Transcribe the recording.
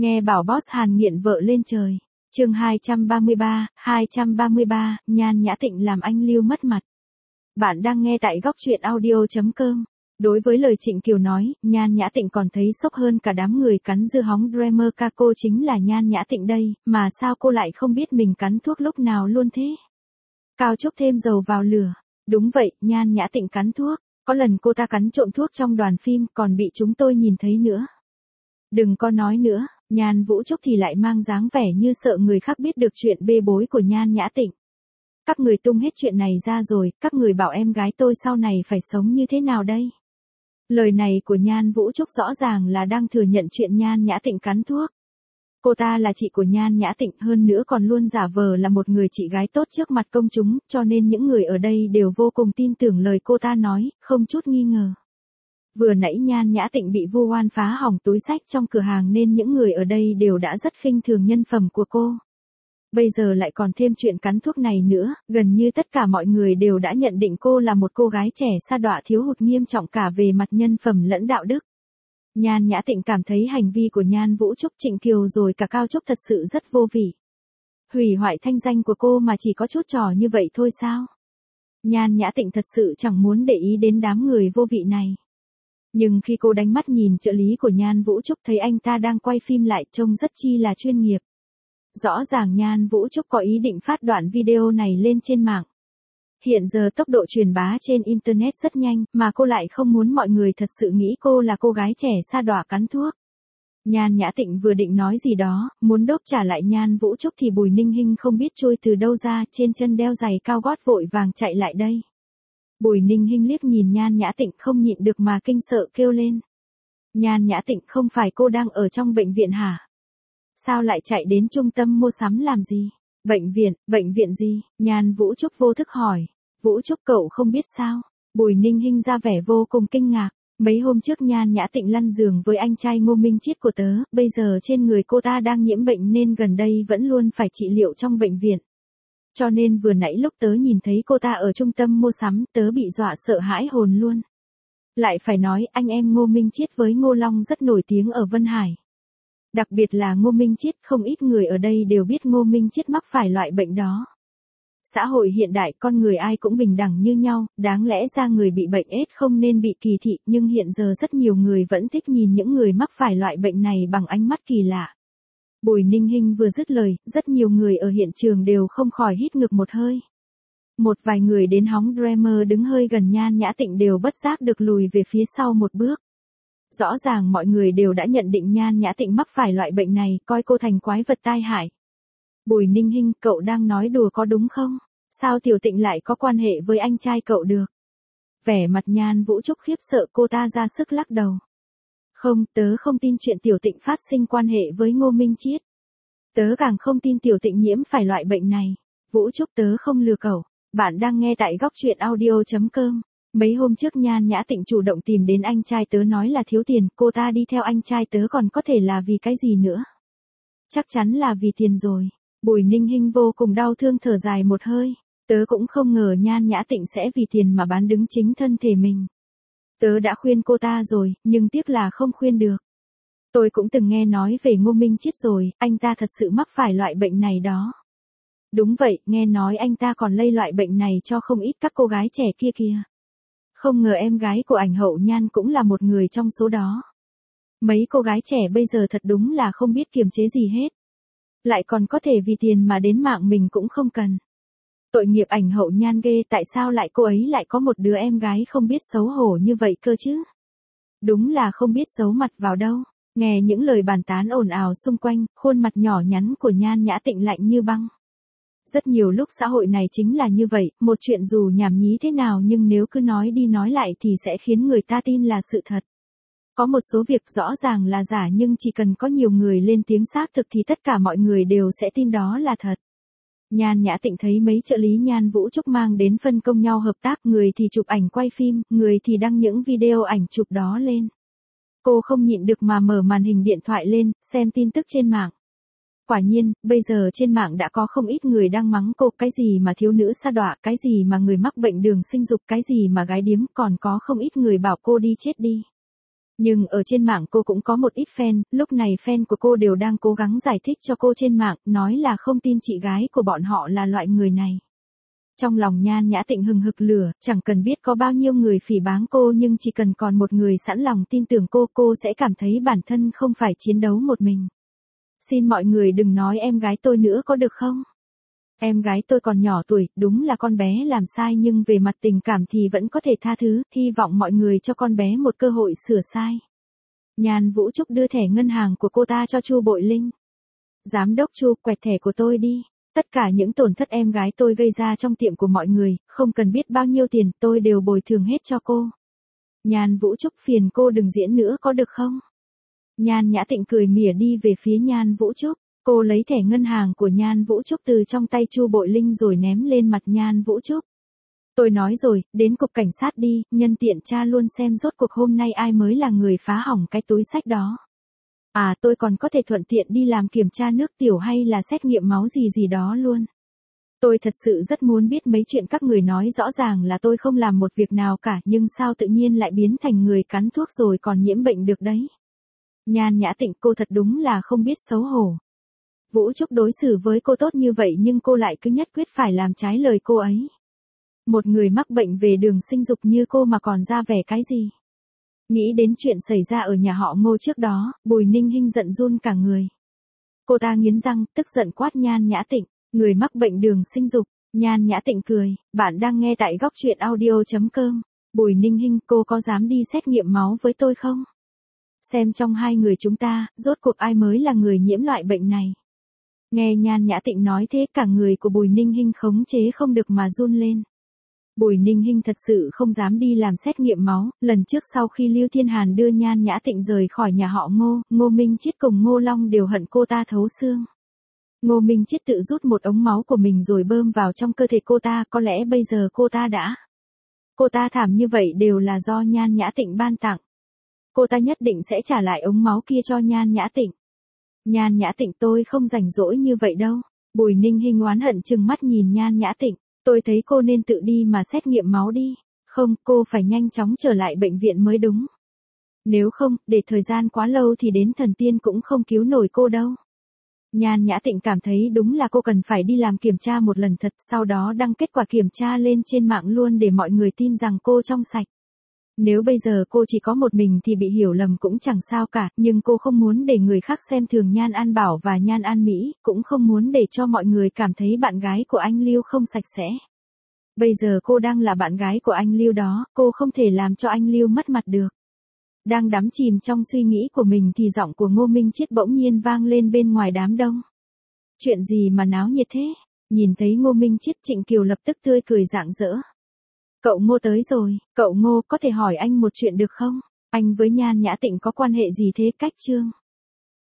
Nghe bảo boss Hàn nghiện vợ lên trời. Chương 233, Nhan Nhã Tịnh làm anh Lưu mất mặt. Bạn đang nghe tại góc truyện audio.com. Đối với lời Trịnh Kiều nói, Nhan Nhã Tịnh còn thấy sốc hơn cả đám người cắn dưa hóng Dreamer ca cô chính là Nhan Nhã Tịnh đây, mà sao cô lại không biết mình cắn thuốc lúc nào luôn thế? Cao Trúc thêm dầu vào lửa. Đúng vậy, Nhan Nhã Tịnh cắn thuốc. Có lần cô ta cắn trộm thuốc trong đoàn phim còn bị chúng tôi nhìn thấy nữa. Đừng có nói nữa, Nhan Vũ Trúc thì lại mang dáng vẻ như sợ người khác biết được chuyện bê bối của Nhan Nhã Tịnh. Các người tung hết chuyện này ra rồi, các người bảo em gái tôi sau này phải sống như thế nào đây? Lời này của Nhan Vũ Trúc rõ ràng là đang thừa nhận chuyện Nhan Nhã Tịnh cắn thuốc. Cô ta là chị của Nhan Nhã Tịnh, hơn nữa còn luôn giả vờ là một người chị gái tốt trước mặt công chúng, cho nên những người ở đây đều vô cùng tin tưởng lời cô ta nói, không chút nghi ngờ. Vừa nãy Nhan Nhã Tịnh bị vu oan phá hỏng túi xách trong cửa hàng nên những người ở đây đều đã rất khinh thường nhân phẩm của cô. Bây giờ lại còn thêm chuyện cắn thuốc này nữa, gần như tất cả mọi người đều đã nhận định cô là một cô gái trẻ sa đọa thiếu hụt nghiêm trọng cả về mặt nhân phẩm lẫn đạo đức. Nhan Nhã Tịnh cảm thấy hành vi của Nhan Vũ Trúc, Trịnh Kiều rồi cả Cao Trúc thật sự rất vô vị. Hủy hoại thanh danh của cô mà chỉ có chút trò như vậy thôi sao? Nhan Nhã Tịnh thật sự chẳng muốn để ý đến đám người vô vị này. Nhưng khi cô đánh mắt nhìn trợ lý của Nhan Vũ Trúc thấy anh ta đang quay phim lại trông rất chi là chuyên nghiệp. Rõ ràng Nhan Vũ Trúc có ý định phát đoạn video này lên trên mạng. Hiện giờ tốc độ truyền bá trên Internet rất nhanh, mà cô lại không muốn mọi người thật sự nghĩ cô là cô gái trẻ sa đọa cắn thuốc. Nhan Nhã Tịnh vừa định nói gì đó, muốn đốp trả lại Nhan Vũ Trúc thì Bùi Ninh Hinh không biết trôi từ đâu ra, trên chân đeo giày cao gót vội vàng chạy lại đây. Bùi Ninh Hinh liếc nhìn Nhan Nhã Tịnh không nhịn được mà kinh sợ kêu lên. Nhan Nhã Tịnh, không phải cô đang ở trong bệnh viện hả? Sao lại chạy đến trung tâm mua sắm làm gì? Bệnh viện gì? Nhan Vũ Trúc vô thức hỏi. Vũ Trúc, cậu không biết sao? Bùi Ninh Hinh ra vẻ vô cùng kinh ngạc. Mấy hôm trước Nhan Nhã Tịnh lăn giường với anh trai Ngô Minh Chiết của tớ, bây giờ trên người cô ta đang nhiễm bệnh nên gần đây vẫn luôn phải trị liệu trong bệnh viện. Cho nên vừa nãy lúc tớ nhìn thấy cô ta ở trung tâm mua sắm, tớ bị dọa sợ hãi hồn luôn. Lại phải nói, anh em Ngô Minh Chiết với Ngô Long rất nổi tiếng ở Vân Hải. Đặc biệt là Ngô Minh Chiết, không ít người ở đây đều biết Ngô Minh Chiết mắc phải loại bệnh đó. Xã hội hiện đại con người ai cũng bình đẳng như nhau, đáng lẽ ra người bị bệnh AIDS không nên bị kỳ thị, nhưng hiện giờ rất nhiều người vẫn thích nhìn những người mắc phải loại bệnh này bằng ánh mắt kỳ lạ. Bùi Ninh Hinh vừa dứt lời, rất nhiều người ở hiện trường đều không khỏi hít ngực một hơi. Một vài người đến hóng Dreamer đứng hơi gần Nhan Nhã Tịnh đều bất giác được lùi về phía sau một bước. Rõ ràng mọi người đều đã nhận định Nhan Nhã Tịnh mắc phải loại bệnh này, coi cô thành quái vật tai hại. Bùi Ninh Hinh, cậu đang nói đùa có đúng không? Sao Tiểu Tịnh lại có quan hệ với anh trai cậu được? Vẻ mặt Nhan Vũ Trúc khiếp sợ, cô ta ra sức lắc đầu. Không, tớ không tin chuyện Tiểu Tịnh phát sinh quan hệ với Ngô Minh Chiết. Tớ càng không tin Tiểu Tịnh nhiễm phải loại bệnh này. Vũ Trúc, tớ không lừa cậu. Bạn đang nghe tại góc truyện audio.com. Mấy hôm trước Nhan Nhã Tịnh chủ động tìm đến anh trai tớ nói là thiếu tiền, cô ta đi theo anh trai tớ còn có thể là vì cái gì nữa? Chắc chắn là vì tiền rồi. Bùi Ninh Hinh vô cùng đau thương thở dài một hơi. Tớ cũng không ngờ Nhan Nhã Tịnh sẽ vì tiền mà bán đứng chính thân thể mình. Tớ đã khuyên cô ta rồi, nhưng tiếc là không khuyên được. Tôi cũng từng nghe nói về Ngô Minh Chiết rồi, anh ta thật sự mắc phải loại bệnh này đó. Đúng vậy, nghe nói anh ta còn lây loại bệnh này cho không ít các cô gái trẻ kia kìa. Không ngờ em gái của ảnh hậu Nhan cũng là một người trong số đó. Mấy cô gái trẻ bây giờ thật đúng là không biết kiềm chế gì hết. Lại còn có thể vì tiền mà đến mạng mình cũng không cần. Tội nghiệp ảnh hậu Nhan ghê, tại sao lại cô ấy lại có một đứa em gái không biết xấu hổ như vậy cơ chứ? Đúng là không biết giấu mặt vào đâu. Nghe những lời bàn tán ồn ào xung quanh, khuôn mặt nhỏ nhắn của Nhan Nhã Tịnh lạnh như băng. Rất nhiều lúc xã hội này chính là như vậy, một chuyện dù nhảm nhí thế nào nhưng nếu cứ nói đi nói lại thì sẽ khiến người ta tin là sự thật. Có một số việc rõ ràng là giả nhưng chỉ cần có nhiều người lên tiếng xác thực thì tất cả mọi người đều sẽ tin đó là thật. Nhan Nhã Tịnh thấy mấy trợ lý Nhan Vũ Trúc mang đến phân công nhau hợp tác, người thì chụp ảnh quay phim, người thì đăng những video ảnh chụp đó lên. Cô không nhịn được mà mở màn hình điện thoại lên, xem tin tức trên mạng. Quả nhiên, bây giờ trên mạng đã có không ít người đang mắng cô, cái gì mà thiếu nữ sa đọa, cái gì mà người mắc bệnh đường sinh dục, cái gì mà gái điếm, còn có không ít người bảo cô đi chết đi. Nhưng ở trên mạng cô cũng có một ít fan, lúc này fan của cô đều đang cố gắng giải thích cho cô trên mạng, nói là không tin chị gái của bọn họ là loại người này. Trong lòng Nhan Nhã Tịnh hừng hực lửa, chẳng cần biết có bao nhiêu người phỉ báng cô nhưng chỉ cần còn một người sẵn lòng tin tưởng cô sẽ cảm thấy bản thân không phải chiến đấu một mình. Xin mọi người đừng nói em gái tôi nữa có được không? Em gái tôi còn nhỏ tuổi, đúng là con bé làm sai nhưng về mặt tình cảm thì vẫn có thể tha thứ, hy vọng mọi người cho con bé một cơ hội sửa sai. Nhan Vũ Trúc đưa thẻ ngân hàng của cô ta cho Chu Bội Linh. Giám đốc Chu, quẹt thẻ của tôi đi. Tất cả những tổn thất em gái tôi gây ra trong tiệm của mọi người, không cần biết bao nhiêu tiền, tôi đều bồi thường hết cho cô. Nhan Vũ Trúc phiền cô đừng diễn nữa có được không? Nhan Nhã Tịnh cười mỉa đi về phía Nhan Vũ Trúc. Cô lấy thẻ ngân hàng của Nhan Vũ Trúc từ trong tay Chu Bội Linh rồi ném lên mặt Nhan Vũ Trúc. Tôi nói rồi, đến cục cảnh sát đi, nhân tiện tra luôn xem rốt cuộc hôm nay ai mới là người phá hỏng cái túi xách đó. À tôi còn có thể thuận tiện đi làm kiểm tra nước tiểu hay là xét nghiệm máu gì đó luôn. Tôi thật sự rất muốn biết mấy chuyện các người nói rõ ràng là tôi không làm một việc nào cả nhưng sao tự nhiên lại biến thành người cắn thuốc rồi còn nhiễm bệnh được đấy. Nhan Nhã Tịnh cô thật đúng là không biết xấu hổ. Vũ Trúc đối xử với cô tốt như vậy nhưng cô lại cứ nhất quyết phải làm trái lời cô ấy. Một người mắc bệnh về đường sinh dục như cô mà còn ra vẻ cái gì? Nghĩ đến chuyện xảy ra ở nhà họ Ngô trước đó, Bùi Ninh Hinh giận run cả người. Cô ta nghiến răng, tức giận quát Nhan Nhã Tịnh, người mắc bệnh đường sinh dục. Nhan Nhã Tịnh cười, bạn đang nghe tại góc truyện audio.com. Bùi Ninh Hinh, cô có dám đi xét nghiệm máu với tôi không? Xem trong hai người chúng ta, rốt cuộc ai mới là người nhiễm loại bệnh này. Nghe Nhan Nhã Tịnh nói thế cả người của Bùi Ninh Hinh khống chế không được mà run lên. Bùi Ninh Hinh thật sự không dám đi làm xét nghiệm máu, lần trước sau khi Lưu Thiên Hàn đưa Nhan Nhã Tịnh rời khỏi nhà họ Ngô, Ngô Minh Chiết cùng Ngô Long đều hận cô ta thấu xương. Ngô Minh Chiết tự rút một ống máu của mình rồi bơm vào trong cơ thể cô ta, có lẽ bây giờ cô ta thảm như vậy đều là do Nhan Nhã Tịnh ban tặng. Cô ta nhất định sẽ trả lại ống máu kia cho Nhan Nhã Tịnh. Nhan Nhã Tịnh tôi không rảnh rỗi như vậy đâu. Bùi Ninh Hinh oán hận trừng mắt nhìn Nhan Nhã Tịnh. Tôi thấy cô nên tự đi mà xét nghiệm máu đi. Không, cô phải nhanh chóng trở lại bệnh viện mới đúng. Nếu không, để thời gian quá lâu thì đến thần tiên cũng không cứu nổi cô đâu. Nhan Nhã Tịnh cảm thấy đúng là cô cần phải đi làm kiểm tra một lần thật, sau đó đăng kết quả kiểm tra lên trên mạng luôn để mọi người tin rằng cô trong sạch. Nếu bây giờ cô chỉ có một mình thì bị hiểu lầm cũng chẳng sao cả, nhưng cô không muốn để người khác xem thường Nhan An Bảo và Nhan An Mỹ, cũng không muốn để cho mọi người cảm thấy bạn gái của anh Lưu không sạch sẽ. Bây giờ cô đang là bạn gái của anh Lưu đó, cô không thể làm cho anh Lưu mất mặt được. Đang đắm chìm trong suy nghĩ của mình thì giọng của Ngô Minh Chiết bỗng nhiên vang lên bên ngoài đám đông. Chuyện gì mà náo nhiệt thế? Nhìn thấy Ngô Minh Chiết, Trịnh Kiều lập tức tươi cười rạng rỡ. Cậu Ngô tới rồi, cậu Ngô có thể hỏi anh một chuyện được không? Anh với Nhan Nhã Tịnh có quan hệ gì thế? Cách Trương